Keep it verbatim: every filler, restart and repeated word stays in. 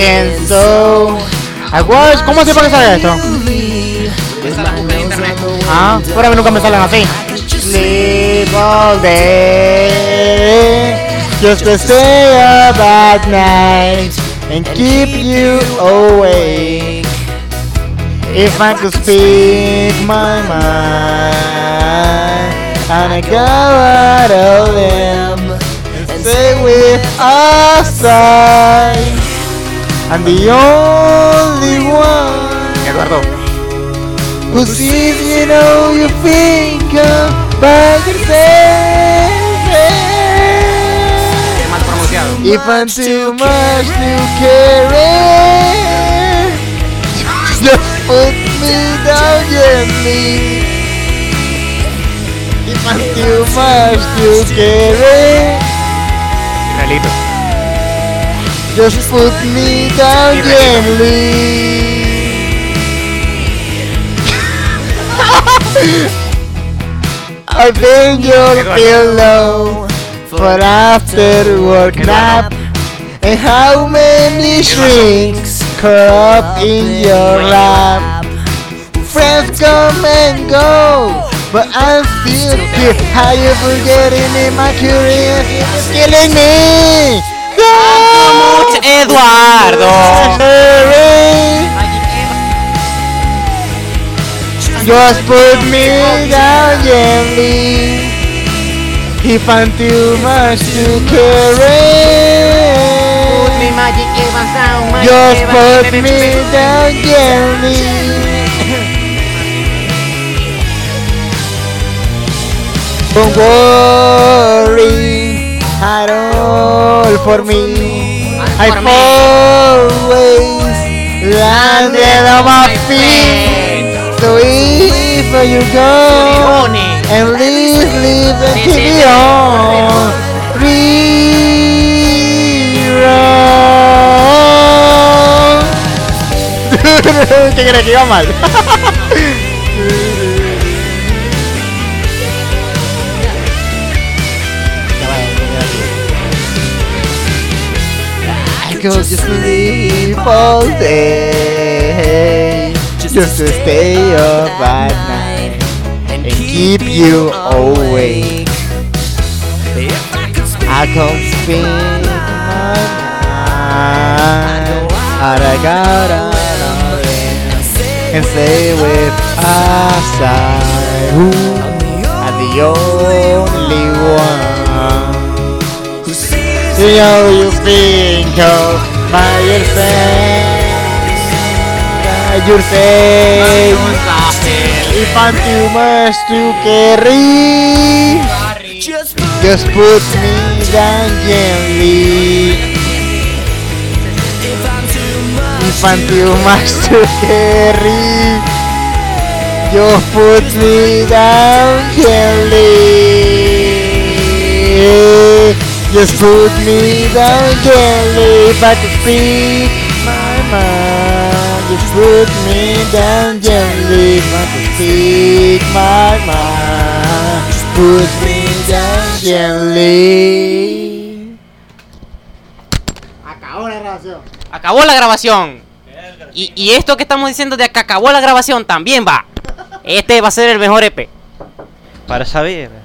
And so I was. ¿Cómo se puede saber esto? Esa la busca en internet. Ah, pero a mí nunca me salen así. Sleep all day, just to stay up at night and keep you awake. If I could speak my mind, and I go out of them and stay with us, I'm the only one. Eduardo. Who sees, you know, you think about yourself. Mal pronunciado. If I'm too much to carry, just put me down gently. If I'm too much to carry, Israelito. just put me down gently. I've been your pillow for after work nap. And how many shrinks curl up in your lap? Friends come and go, but I'm still here. How you forgetting me? My curiosity is killing me. Mucho, Eduardo. Just put me down gently. If I'm too much to carry, just put me down gently. Don't worry at all for me. I've always landed on my feet. So if you go and leave, leave and keep it on rerun. ¿Qué crees que iba mal? I could just sleep all day, just to stay up at night and keep you awake. I could spin my mind, but I got out of it and stay with us. I'm the only one. You know you think of by yourself. You're saying if I'm too much to carry, just put me down gently. If I'm too much to carry, just put me down gently. Just put me down gently. If I could speak my mind, just put me down gently. If I could speak my mind, just put me down gently. Acabó la grabación. Acabó la grabación. Y, y esto que estamos diciendo de que acabó la grabación también va. Este va a ser el mejor E P. Para saber.